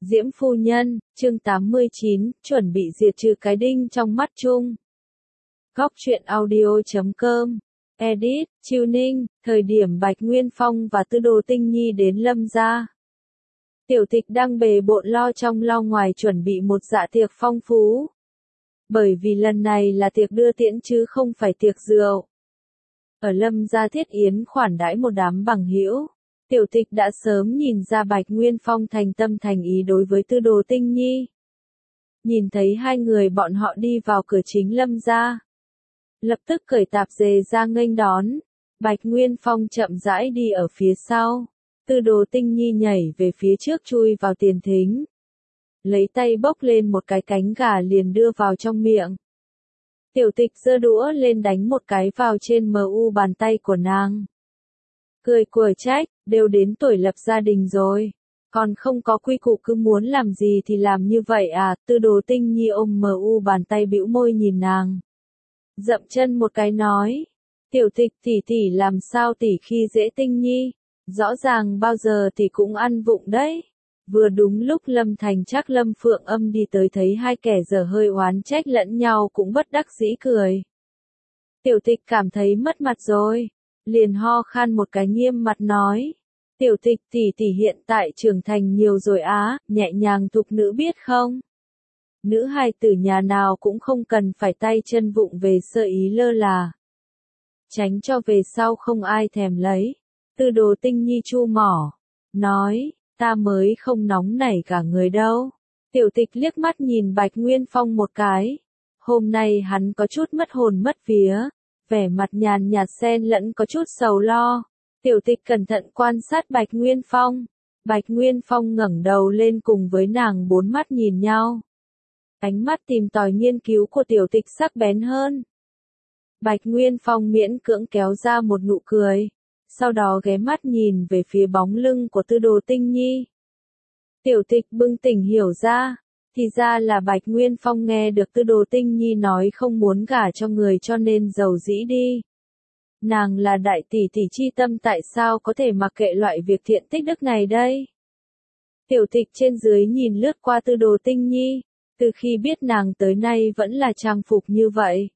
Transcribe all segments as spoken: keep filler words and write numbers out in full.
Diễm phu nhân, chương tám mươi chín, chuẩn bị diệt trừ cái đinh trong mắt chung. Góc truyện audio chấm com, edit, Chiêu Ninh, thời điểm Bạch Nguyên Phong và Tư Đồ Tinh Nhi đến Lâm gia. Tiểu Tịch đang bề bộn lo trong lo ngoài chuẩn bị một dạ tiệc phong phú. Bởi vì lần này là tiệc đưa tiễn chứ không phải tiệc rượu. Ở Lâm gia thiết yến khoản đãi một đám bằng hữu. Tiểu Tịch đã sớm nhìn ra Bạch Nguyên Phong thành tâm thành ý đối với Tư Đồ Tinh Nhi. Nhìn thấy hai người bọn họ đi vào cửa chính Lâm gia. Lập tức cởi tạp dề ra nghênh đón. Bạch Nguyên Phong chậm rãi đi ở phía sau. Tư Đồ Tinh Nhi nhảy về phía trước chui vào tiền thính. Lấy tay bốc lên một cái cánh gà liền đưa vào trong miệng. Tiểu Tịch giơ đũa lên đánh một cái vào trên mờ u bàn tay của nàng. Cười quở trách, đều đến tuổi lập gia đình rồi. Còn không có quy củ cứ muốn làm gì thì làm như vậy à. Tư Đồ Tinh Nhi ôm mờ u bàn tay bĩu môi nhìn nàng. Dậm chân một cái nói. Tiểu Tịch tỷ tỷ làm sao tỷ khi dễ Tinh Nhi. Rõ ràng bao giờ tỷ cũng ăn vụng đấy. Vừa đúng lúc Lâm Thành Trác Lâm Phượng Âm đi tới thấy hai kẻ dở hơi oán trách lẫn nhau cũng bất đắc dĩ cười. Tiểu Tịch cảm thấy mất mặt rồi. Liền ho khan một cái nghiêm mặt nói. Tiểu Tịch tỷ tỷ hiện tại trưởng thành nhiều rồi á, nhẹ nhàng thục nữ biết không? Nữ hài tử nhà nào cũng không cần phải tay chân vụng về sơ ý lơ là. Tránh cho về sau không ai thèm lấy. Tư Đồ Tinh Nhi chu mỏ. Nói, ta mới không nóng nảy cả người đâu. Tiểu Tịch liếc mắt nhìn Bạch Nguyên Phong một cái. Hôm nay hắn có chút mất hồn mất vía. Vẻ mặt nhàn nhạt xen lẫn có chút sầu lo. Tiểu Tịch cẩn thận quan sát Bạch Nguyên Phong. Bạch Nguyên Phong ngẩng đầu lên cùng với nàng bốn mắt nhìn nhau. Ánh mắt tìm tòi nghiên cứu của Tiểu Tịch sắc bén hơn. Bạch Nguyên Phong miễn cưỡng kéo ra một nụ cười. Sau đó ghé mắt nhìn về phía bóng lưng của Tư Đồ Tinh Nhi. Tiểu Tịch bừng tỉnh hiểu ra. Thì ra là Bạch Nguyên Phong nghe được Tư Đồ Tinh Nhi nói không muốn gả cho người cho nên giàu dĩ đi. Nàng là đại tỷ tỷ chi tâm tại sao có thể mặc kệ loại việc thiện tích đức này đây? Tiểu Tịch trên dưới nhìn lướt qua Tư Đồ Tinh Nhi, từ khi biết nàng tới nay vẫn là trang phục như vậy.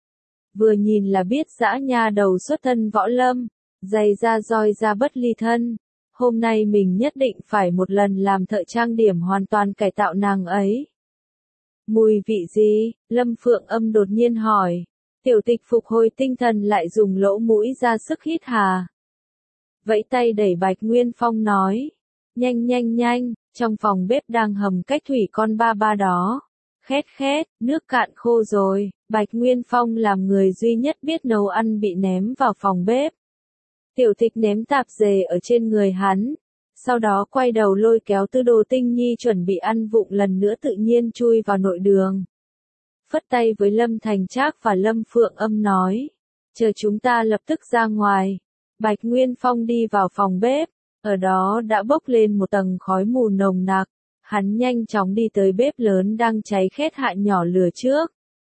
Vừa nhìn là biết dã nha đầu xuất thân võ lâm, giày da roi da bất ly thân. Hôm nay mình nhất định phải một lần làm thợ trang điểm hoàn toàn cải tạo nàng ấy. Mùi vị gì? Lâm Phượng Âm đột nhiên hỏi. Tiểu Tịch phục hồi tinh thần lại dùng lỗ mũi ra sức hít hà. Vẫy tay đẩy Bạch Nguyên Phong nói. Nhanh nhanh nhanh, trong phòng bếp đang hầm cách thủy con ba ba đó. Khét khét, nước cạn khô rồi. Bạch Nguyên Phong làm người duy nhất biết nấu ăn bị ném vào phòng bếp. Tiểu Tịch ném tạp dề ở trên người hắn. Sau đó quay đầu lôi kéo Tư Đồ Tinh Nhi chuẩn bị ăn vụng lần nữa tự nhiên chui vào nội đường. Phất tay với Lâm Thành Trác và Lâm Phượng Âm nói. Chờ chúng ta lập tức ra ngoài. Bạch Nguyên Phong đi vào phòng bếp. Ở đó đã bốc lên một tầng khói mù nồng nặc. Hắn nhanh chóng đi tới bếp lớn đang cháy khét hạ nhỏ lửa trước.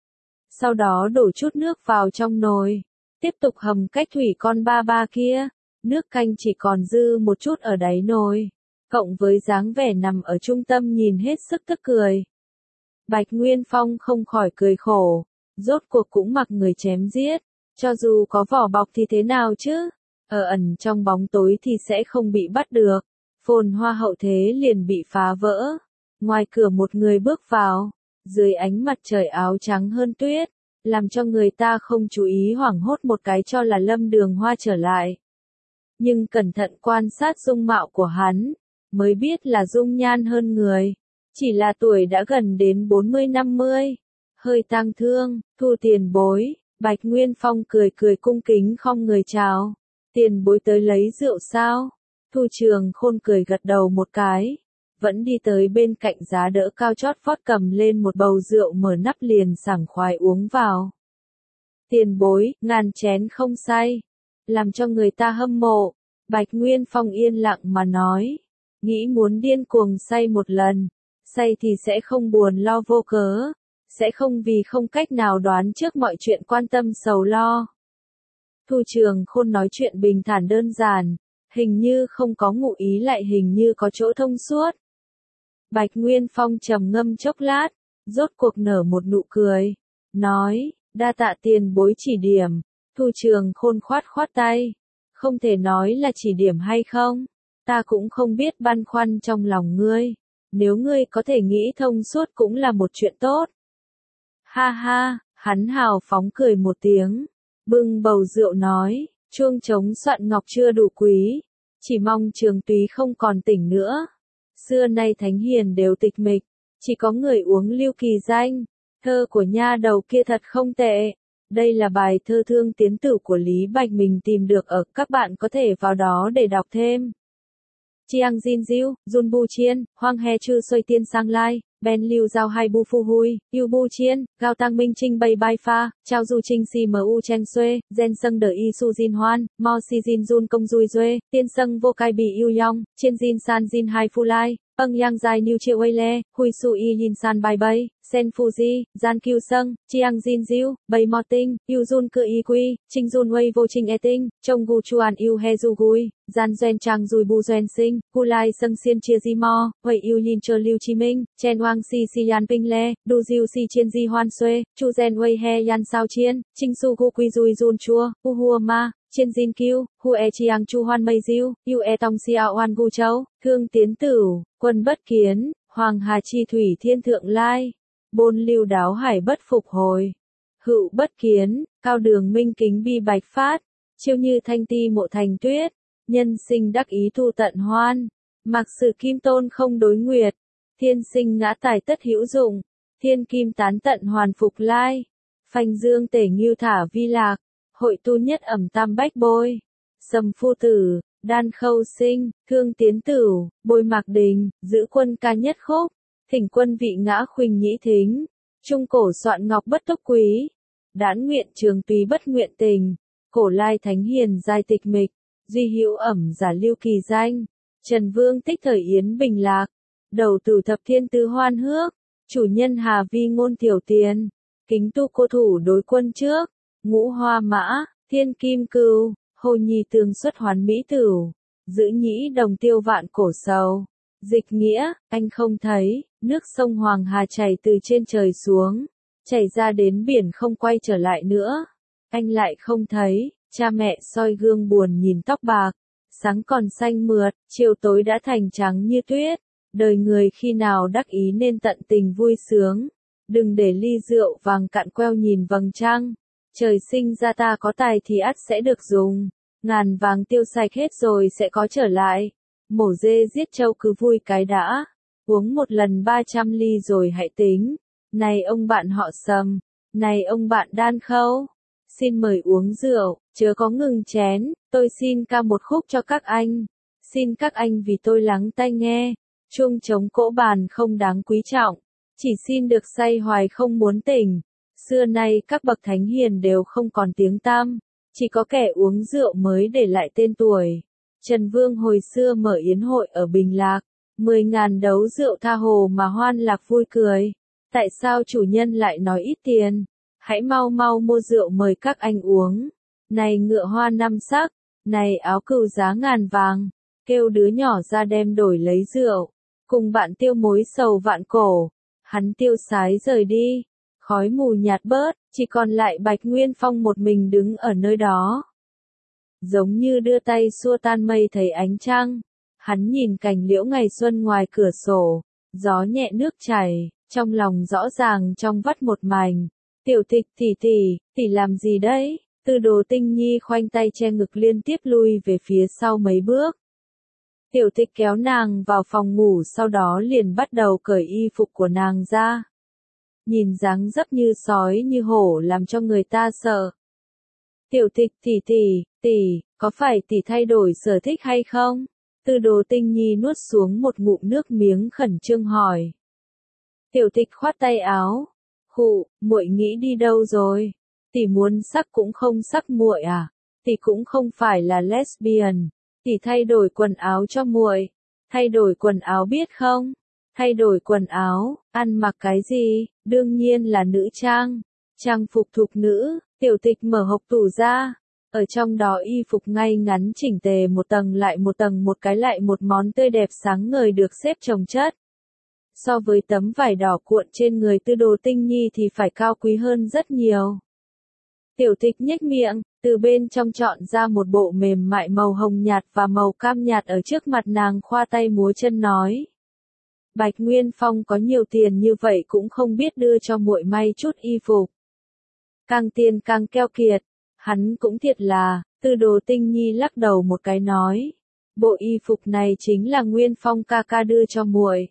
Sau đó đổ chút nước vào trong nồi. Tiếp tục hầm cách thủy con ba ba kia. Nước canh chỉ còn dư một chút ở đáy nồi. Cộng với dáng vẻ nằm ở trung tâm nhìn hết sức tức cười. Bạch Nguyên Phong không khỏi cười khổ. Rốt cuộc cũng mặc người chém giết. Cho dù có vỏ bọc thì thế nào chứ? Ở ẩn trong bóng tối thì sẽ không bị bắt được. Phồn hoa hậu thế liền bị phá vỡ. Ngoài cửa một người bước vào. Dưới ánh mặt trời áo trắng hơn tuyết. Làm cho người ta không chú ý hoảng hốt một cái cho là Lâm Đường Hoa trở lại. Nhưng cẩn thận quan sát dung mạo của hắn, mới biết là dung nhan hơn người. Chỉ là tuổi đã gần đến bốn mươi năm mươi. Hơi tang thương, Thu tiền bối. Bạch Nguyên Phong cười cười cung kính không người chào. Tiền bối tới lấy rượu sao? Thu Trường Khôn cười gật đầu một cái. Vẫn đi tới bên cạnh giá đỡ cao chót vót cầm lên một bầu rượu mở nắp liền sảng khoái uống vào. Tiền bối, ngàn chén không say. Làm cho người ta hâm mộ. Bạch Nguyên Phong yên lặng mà nói. Nghĩ muốn điên cuồng say một lần. Say thì sẽ không buồn lo vô cớ. Sẽ không vì không cách nào đoán trước mọi chuyện quan tâm sầu lo. Thu Trường Khôn nói chuyện bình thản đơn giản. Hình như không có ngụ ý lại hình như có chỗ thông suốt. Bạch Nguyên Phong trầm ngâm chốc lát, rốt cuộc nở một nụ cười, nói, đa tạ tiền bối chỉ điểm. Thu Trường Khôn khoát khoát tay, không thể nói là chỉ điểm hay không, ta cũng không biết băn khoăn trong lòng ngươi, nếu ngươi có thể nghĩ thông suốt cũng là một chuyện tốt. Ha ha, hắn hào phóng cười một tiếng, bưng bầu rượu nói, chuông trống soạn ngọc chưa đủ quý, chỉ mong Trường Túy không còn tỉnh nữa. Xưa nay thánh hiền đều tịch mịch, chỉ có người uống lưu kỳ danh, thơ của nha đầu kia thật không tệ. Đây là bài thơ Thương Tiến Tử của Lý Bạch mình tìm được ở, các bạn có thể vào đó để đọc thêm. Chiang Jin Diu, Jun Bu Chiên, Hoang He Chư Soi Tiên Sang Lai, Ben Liu Giao Hai Bu Phu Hui, Yu Bu Chiên, Gao Tăng Minh Trinh Bay Bai Pha, Chao Du Trinh Si Mu Chen Sue, Gen Sâng Đờ Y Su Jin Hoan, Mo Si Jin Jun Công Dui Due, Tiên Sâng Vô Cai Bị Yu Yong, Chiên Jin San Jin Hai Phu Lai, Âng Yang Giai Niu Triệu Wei Le, Hui Su Y Yin San Bai Bay, Sen Fuji, Gian Kiu Sâng, Chiang Jin Diu, Bay Mo Tinh, Yu Jun Cự Y Quy, Trinh Jun Wei Vô Trinh E Tinh, Trông Gu Chuan Yu He Du Gui, Gian Duen Trang Dui Bu Duen Sinh, Hu Lai Sâng Xiên Chia Di Mo, Huệ Yu Yin Chơ Liu Chi Minh, Chen Wang Si Si Yan Ping Le, Du Diu Si Chiên Di Hoan Sue, Chu Gen Wei He Yan Sao Chiên, Trinh Su Gu Quy Dui Jun Chua, Hu Hua Ma, Chiên Jin Kiu, Hu E Chiang Chu Hoan Mei Diu, Yu E Tong Xiao Oan Gu Châu, Thương Tiến Tử, Quân Bất Kiến, Hoàng Hà Chi Thủy Thiên Thượng Lai, Bôn Lưu Đáo Hải Bất Phục Hồi, Hữu Bất Kiến, Cao Đường Minh Kính Bi Bạch Phát, Chiêu Như Thanh Ti Mộ Thành Tuyết, Nhân Sinh Đắc Ý Thu Tận Hoan, Mặc Sử Kim Tôn Không Đối Nguyệt, Thiên Sinh Ngã Tài Tất Hữu Dụng, Thiên Kim Tán Tận Hoàn Phục Lai, Phanh Dương Tể Ngưu Thả Vi Lạc, Hội Tu Nhất Ẩm Tam Bách Bôi, Sầm Phu Tử, Đan Khâu Sinh, Thương Tiến Tử, Bôi Mạc Đình, Giữ Quân Ca Nhất Khúc, Thỉnh Quân Vị Ngã Khuynh Nhĩ Thính, Trung Cổ Soạn Ngọc Bất Túc Quý, Đãn Nguyện Trường Túy Bất Nguyện Tình, Cổ Lai Thánh Hiền Giai Tịch Mịch, Duy Hữu Ẩm Giả Lưu Kỳ Danh, Trần Vương Tích Thời Yến Bình Lạc, Đầu Tử Thập Thiên Tứ Hoan Hước, Chủ Nhân Hà Vi Ngôn Tiểu Tiền, Kính Tu Cô Thủ Đối Quân Trước, Ngũ Hoa Mã, Thiên Kim Cừu, Hồ Nhì Tường Xuất Hoán Mỹ Tửu, Giữ Nhĩ Đồng Tiêu Vạn Cổ Sầu. Dịch nghĩa, anh không thấy, nước sông Hoàng Hà chảy từ trên trời xuống, chảy ra đến biển không quay trở lại nữa. Anh lại không thấy, cha mẹ soi gương buồn nhìn tóc bạc, sáng còn xanh mượt, chiều tối đã thành trắng như tuyết. Đời người khi nào đắc ý nên tận tình vui sướng, đừng để ly rượu vàng cạn queo nhìn vầng trăng. Trời sinh ra ta có tài thì ắt sẽ được dùng, ngàn vàng tiêu sạch hết rồi sẽ có trở lại. Mổ dê giết trâu cứ vui cái đã, uống một lần ba trăm ly rồi hãy tính. Này ông bạn họ Sầm, này ông bạn Đan Khâu, xin mời uống rượu, chớ có ngừng chén, tôi xin ca một khúc cho các anh. Xin các anh vì tôi lắng tai nghe, chuông trống cỗ bàn không đáng quý trọng, chỉ xin được say hoài không muốn tỉnh. Xưa nay các bậc thánh hiền đều không còn tiếng tăm, chỉ có kẻ uống rượu mới để lại tên tuổi. Trần Vương hồi xưa mở yến hội ở Bình Lạc, mười ngàn đấu rượu tha hồ mà hoan lạc vui cười. Tại sao chủ nhân lại nói ít tiền? Hãy mau mau mua rượu mời các anh uống. Này ngựa hoa năm sắc, này áo cừu giá ngàn vàng, kêu đứa nhỏ ra đem đổi lấy rượu, cùng bạn tiêu mối sầu vạn cổ. Hắn tiêu sái rời đi, khói mù nhạt bớt, chỉ còn lại Bạch Nguyên Phong một mình đứng ở nơi đó. Giống như đưa tay xua tan mây thấy ánh trăng, hắn nhìn cành liễu ngày xuân ngoài cửa sổ, gió nhẹ nước chảy, trong lòng rõ ràng trong vắt một mảnh. Tiểu Tịch tỷ tỷ, tỷ làm gì đấy? Tư Đồ Tinh Nhi khoanh tay che ngực liên tiếp lui về phía sau mấy bước. Tiểu Tịch kéo nàng vào phòng ngủ, sau đó liền bắt đầu cởi y phục của nàng ra. Nhìn dáng dấp như sói như hổ làm cho người ta sợ. Tiểu Tịch tỷ tỷ, tỷ, có phải tỷ thay đổi sở thích hay không? Tư Đồ Tinh Nhi nuốt xuống một ngụm nước miếng khẩn trương hỏi. Tiểu Tịch khoát tay áo. Khụ, muội nghĩ đi đâu rồi? Tỷ muốn sắc cũng không sắc muội à? Tỷ cũng không phải là lesbian. Tỷ thay đổi quần áo cho muội. Thay đổi quần áo biết không? Thay đổi quần áo, ăn mặc cái gì? Đương nhiên là nữ trang. Trang phục thục nữ. Tiểu Tịch mở hộc tủ ra. Ở trong đó y phục ngay ngắn chỉnh tề một tầng lại một tầng, một cái lại một món tươi đẹp sáng ngời được xếp chồng chất. so với tấm vải đỏ cuộn trên người Tư Đồ Tinh Nhi thì phải cao quý hơn rất nhiều. Tiểu tịch nhếch miệng, từ bên trong chọn ra một bộ mềm mại màu hồng nhạt và màu cam nhạt ở trước mặt nàng khoa tay múa chân nói. Bạch Nguyên Phong có nhiều tiền như vậy cũng không biết đưa cho muội may chút y phục. Càng tiền càng keo kiệt, hắn cũng thiệt là, Tư Đồ Tinh Nhi lắc đầu một cái nói. Bộ y phục này chính là Nguyên Phong ca ca đưa cho muội.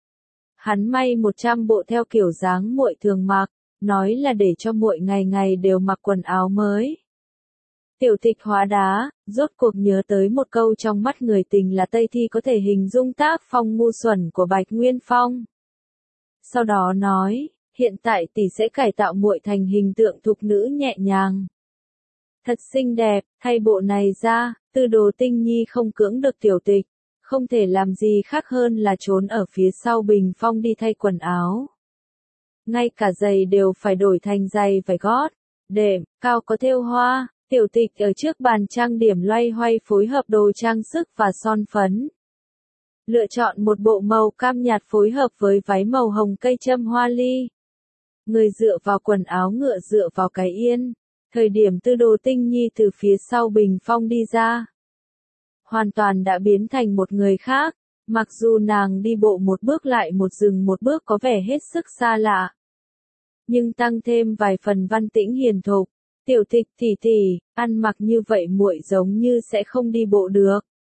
Hắn may một trăm bộ theo kiểu dáng muội thường mặc, nói là để cho muội ngày ngày đều mặc quần áo mới. Tiểu tịch hóa đá, rốt cuộc nhớ tới một câu trong mắt người tình là Tây Thi có thể hình dung tác phong ngu xuẩn của Bạch Nguyên Phong. Sau đó nói, hiện tại tỷ sẽ cải tạo muội thành hình tượng thục nữ nhẹ nhàng. Thật xinh đẹp, thay bộ này ra, Tư Đồ Tinh Nhi không cưỡng được tiểu tịch, không thể làm gì khác hơn là trốn ở phía sau bình phong đi thay quần áo. Ngay cả giày đều phải đổi thành giày vải gót, đệm, cao có thêu hoa, tiểu tịch ở trước bàn trang điểm loay hoay phối hợp đồ trang sức và son phấn. Lựa chọn một bộ màu cam nhạt phối hợp với váy màu hồng cây châm hoa ly. Người dựa vào quần áo ngựa dựa vào cái yên. Thời điểm Tư Đồ Tinh Nhi từ phía sau bình phong đi ra, hoàn toàn đã biến thành một người khác, mặc dù nàng đi bộ một bước lại một dừng một bước có vẻ hết sức xa lạ. Nhưng tăng thêm vài phần văn tĩnh hiền thục, tiểu tịch tỉ tỉ, ăn mặc như vậy muội giống như sẽ không đi bộ được.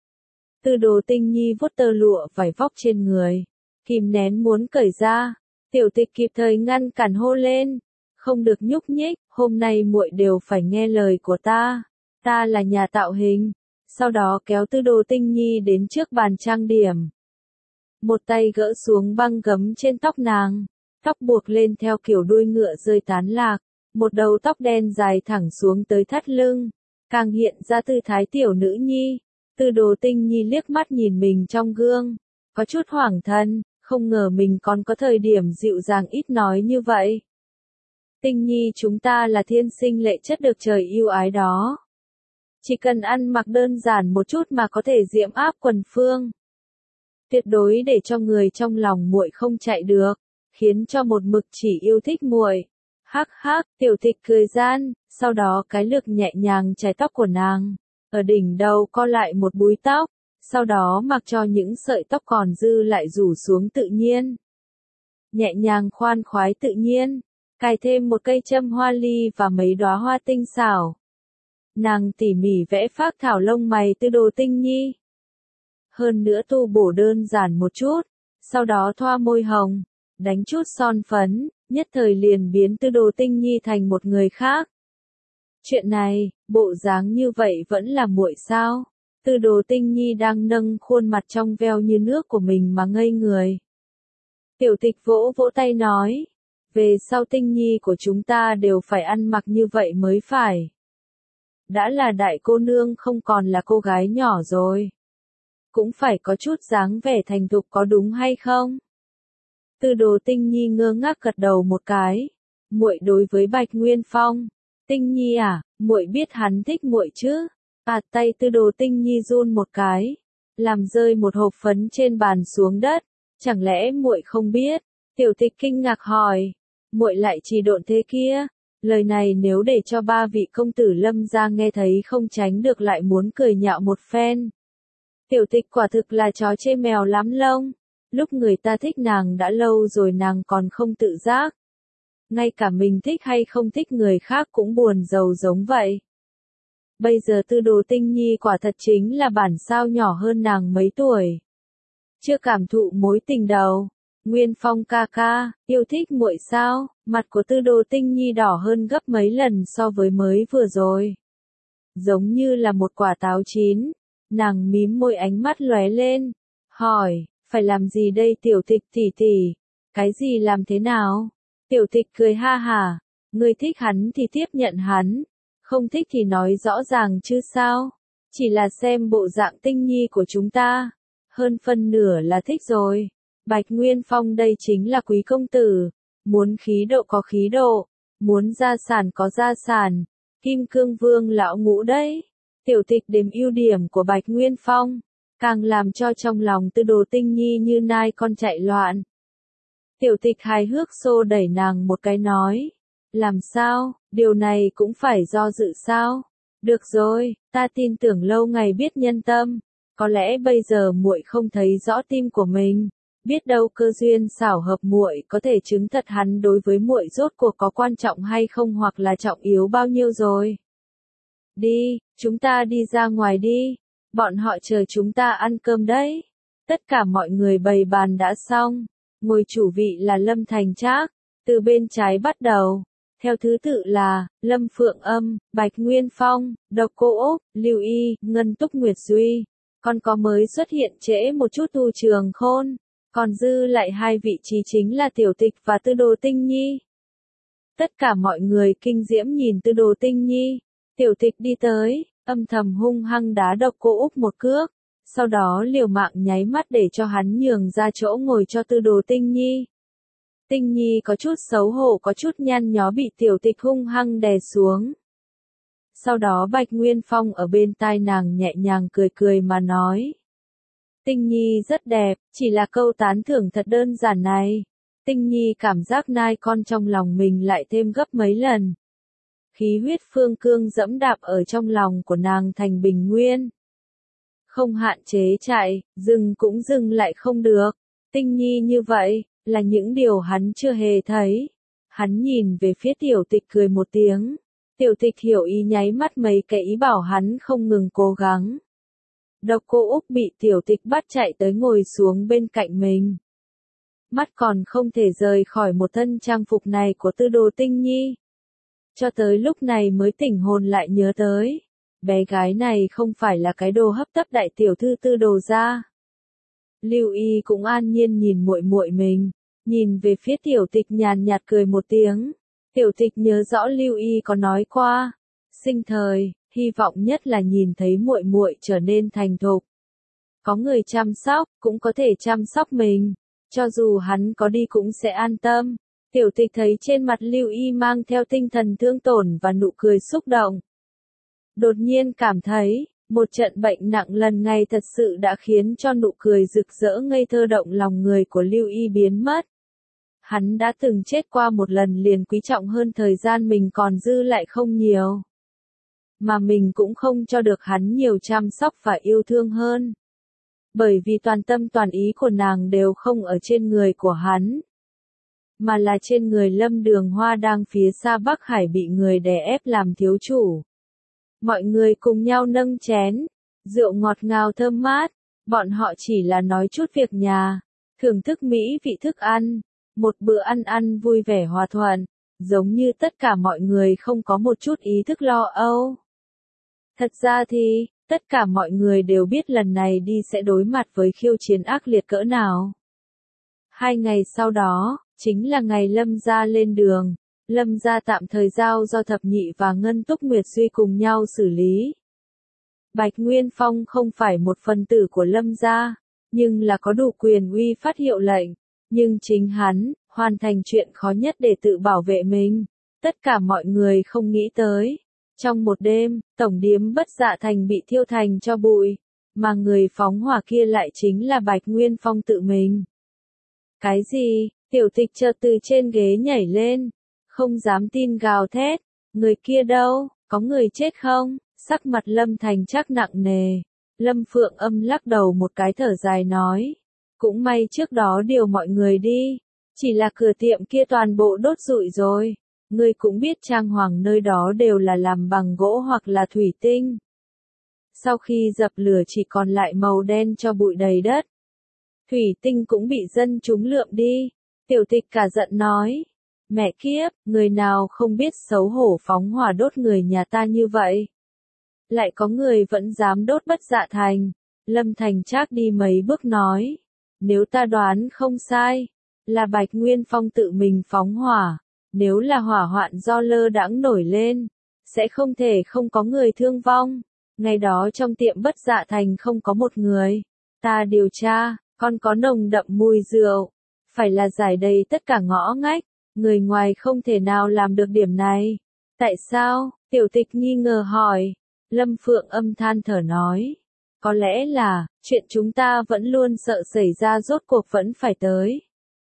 Tư Đồ Tinh Nhi vuốt tơ lụa vải vóc trên người, kìm nén muốn cởi ra, tiểu tịch kịp thời ngăn cản hô lên. Không được nhúc nhích, hôm nay muội đều phải nghe lời của ta. Ta là nhà tạo hình. Sau đó kéo Tư Đồ Tinh Nhi đến trước bàn trang điểm. Một tay gỡ xuống băng gấm trên tóc nàng. Tóc buộc lên theo kiểu đuôi ngựa rơi tán lạc. Một đầu tóc đen dài thẳng xuống tới thắt lưng. Càng hiện ra tư thái tiểu nữ nhi. Tư Đồ Tinh Nhi liếc mắt nhìn mình trong gương. Có chút hoảng thân, không ngờ mình còn có thời điểm dịu dàng ít nói như vậy. Tinh Nhi chúng ta là thiên sinh lệ chất được trời yêu ái đó. Chỉ cần ăn mặc đơn giản một chút mà có thể diễm áp quần phương. Tuyệt đối để cho người trong lòng muội không chạy được, khiến cho một mực chỉ yêu thích muội. Hắc hắc, tiểu tịch cười gian, sau đó cái lược nhẹ nhàng chải tóc của nàng, ở đỉnh đầu co lại một búi tóc, sau đó mặc cho những sợi tóc còn dư lại rủ xuống tự nhiên. Nhẹ nhàng khoan khoái tự nhiên. Cài thêm một cây châm hoa ly và mấy đóa hoa tinh xảo. Nàng tỉ mỉ vẽ phác thảo lông mày Tư Đồ Tinh Nhi. Hơn nữa tu bổ đơn giản một chút, sau đó thoa môi hồng, đánh chút son phấn, nhất thời liền biến Tư Đồ Tinh Nhi thành một người khác. Chuyện này, bộ dáng như vậy vẫn là muội sao? Tư Đồ Tinh Nhi đang nâng khuôn mặt trong veo như nước của mình mà ngây người. Tiểu tịch vỗ vỗ tay nói. Về sau Tinh Nhi của chúng ta đều phải ăn mặc như vậy mới phải. Đã là đại cô nương không còn là cô gái nhỏ rồi. Cũng phải có chút dáng vẻ thành thục có đúng hay không? Tư Đồ Tinh Nhi ngơ ngác gật đầu một cái. Muội đối với Bạch Nguyên Phong. Tinh Nhi à, muội biết hắn thích muội chứ? À tay Tư Đồ Tinh Nhi run một cái. Làm rơi một hộp phấn trên bàn xuống đất. Chẳng lẽ muội không biết? Tiểu tịch kinh ngạc hỏi. Muội lại trì độn thế kia, lời này nếu để cho ba vị công tử Lâm gia nghe thấy không tránh được lại muốn cười nhạo một phen. Tiểu tịch quả thực là chó chê mèo lắm lông, lúc người ta thích nàng đã lâu rồi nàng còn không tự giác. Ngay cả mình thích hay không thích người khác cũng buồn rầu giống vậy. Bây giờ Tư Đồ Tinh Nhi quả thật chính là bản sao nhỏ hơn nàng mấy tuổi. Chưa cảm thụ mối tình đầu. Nguyên Phong ca ca, yêu thích muội sao? Mặt của Tư Đồ Tinh Nhi đỏ hơn gấp mấy lần so với mới vừa rồi. Giống như là một quả táo chín. Nàng mím môi ánh mắt lóe lên. Hỏi, phải làm gì đây tiểu tịch tỉ tỉ? Cái gì làm thế nào? Tiểu tịch cười ha hả. Người thích hắn thì tiếp nhận hắn. Không thích thì nói rõ ràng chứ sao? Chỉ là xem bộ dạng Tinh Nhi của chúng ta. Hơn phân nửa là thích rồi. Bạch Nguyên Phong đây chính là quý công tử, muốn khí độ có khí độ, muốn gia sản có gia sản, Kim Cương Vương lão ngũ đấy. Tiểu tịch đếm ưu điểm của Bạch Nguyên Phong, càng làm cho trong lòng Tư Đồ Tinh Nhi như nai con chạy loạn. Tiểu Tịch hài hước xô đẩy nàng một cái nói. Làm sao, điều này cũng phải do dự sao? Được rồi, ta tin tưởng lâu ngày biết nhân tâm. Có lẽ bây giờ muội không thấy rõ tim của mình. Biết đâu cơ duyên xảo hợp muội có thể chứng thật hắn đối với muội rốt cuộc có quan trọng hay không hoặc là trọng yếu bao nhiêu rồi. Đi, chúng ta đi ra ngoài đi. Bọn họ chờ chúng ta ăn cơm đấy. Tất cả mọi người bày bàn đã xong. Ngồi chủ vị là Lâm Thành Trác. Từ bên trái bắt đầu. Theo thứ tự là, Lâm Phượng Âm, Bạch Nguyên Phong, Độc Cô Úc, Lưu Y, Ngân Túc Nguyệt Duy. Còn có mới xuất hiện trễ một chút Tu Trường Khôn. Còn dư lại hai vị trí chính là Tiểu Tịch và Tư Đồ Tinh Nhi. Tất cả mọi người kinh diễm nhìn Tư Đồ Tinh Nhi. Tiểu Tịch đi tới, âm thầm hung hăng đá Độc Cô Úc một cước. Sau đó liều mạng nháy mắt để cho hắn nhường ra chỗ ngồi cho Tư Đồ Tinh Nhi. Tinh Nhi có chút xấu hổ có chút nhăn nhó bị Tiểu Tịch hung hăng đè xuống. Sau đó Bạch Nguyên Phong ở bên tai nàng nhẹ nhàng cười cười mà nói. Tinh Nhi rất đẹp, chỉ là câu tán thưởng thật đơn giản này. Tinh Nhi cảm giác nai con trong lòng mình lại thêm gấp mấy lần. Khí huyết phương cương dẫm đạp ở trong lòng của nàng thành bình nguyên. Không hạn chế chạy, dừng cũng dừng lại không được. Tinh Nhi như vậy, là những điều hắn chưa hề thấy. Hắn nhìn về phía Tiểu Tịch cười một tiếng. Tiểu Tịch hiểu ý nháy mắt mấy cái ý bảo hắn không ngừng cố gắng. Độc Cô Úc bị Tiểu Tịch bắt chạy tới ngồi xuống bên cạnh mình. Mắt còn không thể rời khỏi một thân trang phục này của Tư Đồ Tinh Nhi. Cho tới lúc này mới tỉnh hồn lại nhớ tới. Bé gái này không phải là cái đồ hấp tấp đại tiểu thư Tư Đồ gia. Lưu Y cũng an nhiên nhìn muội muội mình, nhìn về phía Tiểu Tịch nhàn nhạt cười một tiếng. Tiểu Tịch nhớ rõ Lưu Y có nói qua, sinh thời, hy vọng nhất là nhìn thấy muội muội trở nên thành thục. Có người chăm sóc, cũng có thể chăm sóc mình, cho dù hắn có đi cũng sẽ an tâm. Tiểu Tịch thấy trên mặt Lưu Y mang theo tinh thần thương tổn và nụ cười xúc động. Đột nhiên cảm thấy, một trận bệnh nặng lần này thật sự đã khiến cho nụ cười rực rỡ ngây thơ động lòng người của Lưu Y biến mất. Hắn đã từng chết qua một lần liền quý trọng hơn thời gian mình còn dư lại không nhiều. Mà mình cũng không cho được hắn nhiều chăm sóc và yêu thương hơn. Bởi vì toàn tâm toàn ý của nàng đều không ở trên người của hắn. Mà là trên người Lâm Đường Hoa đang phía xa Bắc Hải bị người đè ép làm thiếu chủ. Mọi người cùng nhau nâng chén, rượu ngọt ngào thơm mát, bọn họ chỉ là nói chút việc nhà, thưởng thức mỹ vị thức ăn, một bữa ăn ăn vui vẻ hòa thuận, giống như tất cả mọi người không có một chút ý thức lo âu. Thật ra thì, tất cả mọi người đều biết lần này đi sẽ đối mặt với khiêu chiến ác liệt cỡ nào. Hai ngày sau đó, chính là ngày Lâm gia lên đường. Lâm gia tạm thời giao do Thập Nhị và Ngân Túc Nguyệt Duy cùng nhau xử lý. Bạch Nguyên Phong không phải một phần tử của Lâm gia, nhưng là có đủ quyền uy phát hiệu lệnh. Nhưng chính hắn, hoàn thành chuyện khó nhất để tự bảo vệ mình. Tất cả mọi người không nghĩ tới. Trong một đêm, tổng điếm Bất Dạ Thành bị thiêu thành cho bụi. Mà người phóng hỏa kia lại chính là Bạch Nguyên Phong tự mình. Cái gì? Tiểu Tịch chợt từ trên ghế nhảy lên. Không dám tin gào thét, người kia đâu, có người chết không? Sắc mặt Lâm Thành Trác nặng nề. Lâm Phượng Âm lắc đầu một cái thở dài nói. Cũng may trước đó điều mọi người đi. Chỉ là cửa tiệm kia toàn bộ đốt rụi rồi. Ngươi cũng biết trang hoàng nơi đó đều là làm bằng gỗ hoặc là thủy tinh. Sau khi dập lửa chỉ còn lại màu đen cho bụi đầy đất. Thủy tinh cũng bị dân chúng lượm đi. Tiểu Tịch cả giận nói. Mẹ kiếp, người nào không biết xấu hổ phóng hỏa đốt người nhà ta như vậy. Lại có người vẫn dám đốt Bất Dạ Thành. Lâm Thành Trác đi mấy bước nói. Nếu ta đoán không sai, là Bạch Nguyên Phong tự mình phóng hỏa. Nếu là hỏa hoạn do lơ đãng nổi lên, sẽ không thể không có người thương vong. Ngày đó trong tiệm Bất Dạ Thành không có một người. Ta điều tra, còn có nồng đậm mùi rượu. Phải là giải đầy tất cả ngõ ngách. Người ngoài không thể nào làm được điểm này. Tại sao? Tiểu Tịch nghi ngờ hỏi. Lâm Phượng Âm than thở nói. Có lẽ là, chuyện chúng ta vẫn luôn sợ xảy ra rốt cuộc vẫn phải tới.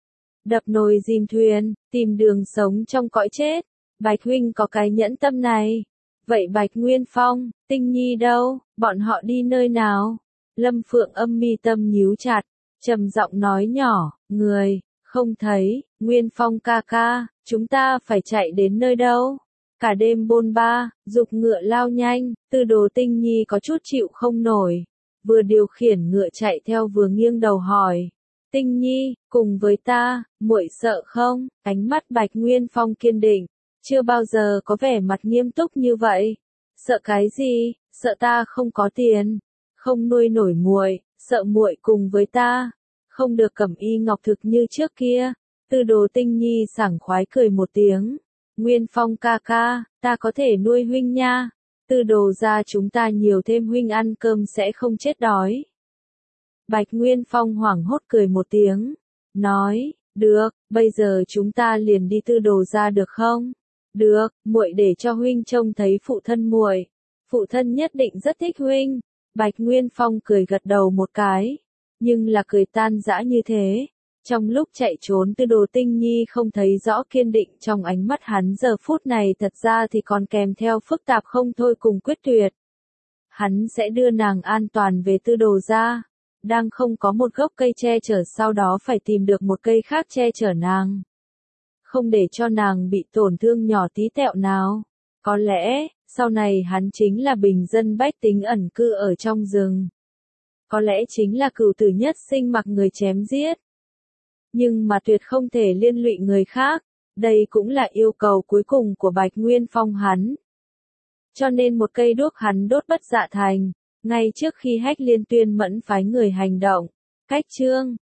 đập nồi dìm thuyền, tìm đường sống trong cõi chết. Bạch huynh có cái nhẫn tâm này. Vậy Bạch Nguyên Phong, Tinh Nhi đâu, bọn họ đi nơi nào? Lâm Phượng Âm mi tâm nhíu chặt, trầm giọng nói nhỏ, người, không thấy, Nguyên Phong ca ca, chúng ta phải chạy đến nơi đâu? Cả đêm bôn ba, dục ngựa lao nhanh, Tư Đồ Tinh Nhi có chút chịu không nổi, vừa điều khiển ngựa chạy theo vừa nghiêng đầu hỏi. Tinh Nhi, cùng với ta, muội sợ không? Ánh mắt Bạch Nguyên Phong kiên định, chưa bao giờ có vẻ mặt nghiêm túc như vậy. Sợ cái gì? Sợ ta không có tiền, không nuôi nổi muội, sợ muội cùng với ta, không được cẩm y ngọc thực như trước kia. Tư Đồ Tinh Nhi sảng khoái cười một tiếng. Nguyên Phong ca ca, ta có thể nuôi huynh nha. Tư Đồ gia chúng ta nhiều thêm huynh ăn cơm sẽ không chết đói. Bạch Nguyên Phong hoảng hốt cười một tiếng, nói, được, bây giờ chúng ta liền đi Tư Đồ gia được không? Được, muội để cho huynh trông thấy phụ thân muội. Phụ thân nhất định rất thích huynh. Bạch Nguyên Phong cười gật đầu một cái, nhưng là cười tan rã như thế. Trong lúc chạy trốn Tư Đồ Tinh Nhi không thấy rõ kiên định trong ánh mắt hắn giờ phút này thật ra thì còn kèm theo phức tạp không thôi cùng quyết tuyệt. Hắn sẽ đưa nàng an toàn về Tư Đồ gia, đang không có một gốc cây che chở sau đó phải tìm được một cây khác che chở nàng. Không để cho nàng bị tổn thương nhỏ tí tẹo nào. Có lẽ, sau này hắn chính là bình dân bách tính ẩn cư ở trong rừng. Có lẽ chính là cửu tử nhất sinh mặc người chém giết. Nhưng mà tuyệt không thể liên lụy người khác, đây cũng là yêu cầu cuối cùng của Bạch Nguyên Phong hắn. Cho nên một cây đuốc hắn đốt bất dạ thành, ngay trước khi Hách Liên Tuyên Mẫn phái người hành động. Cách chương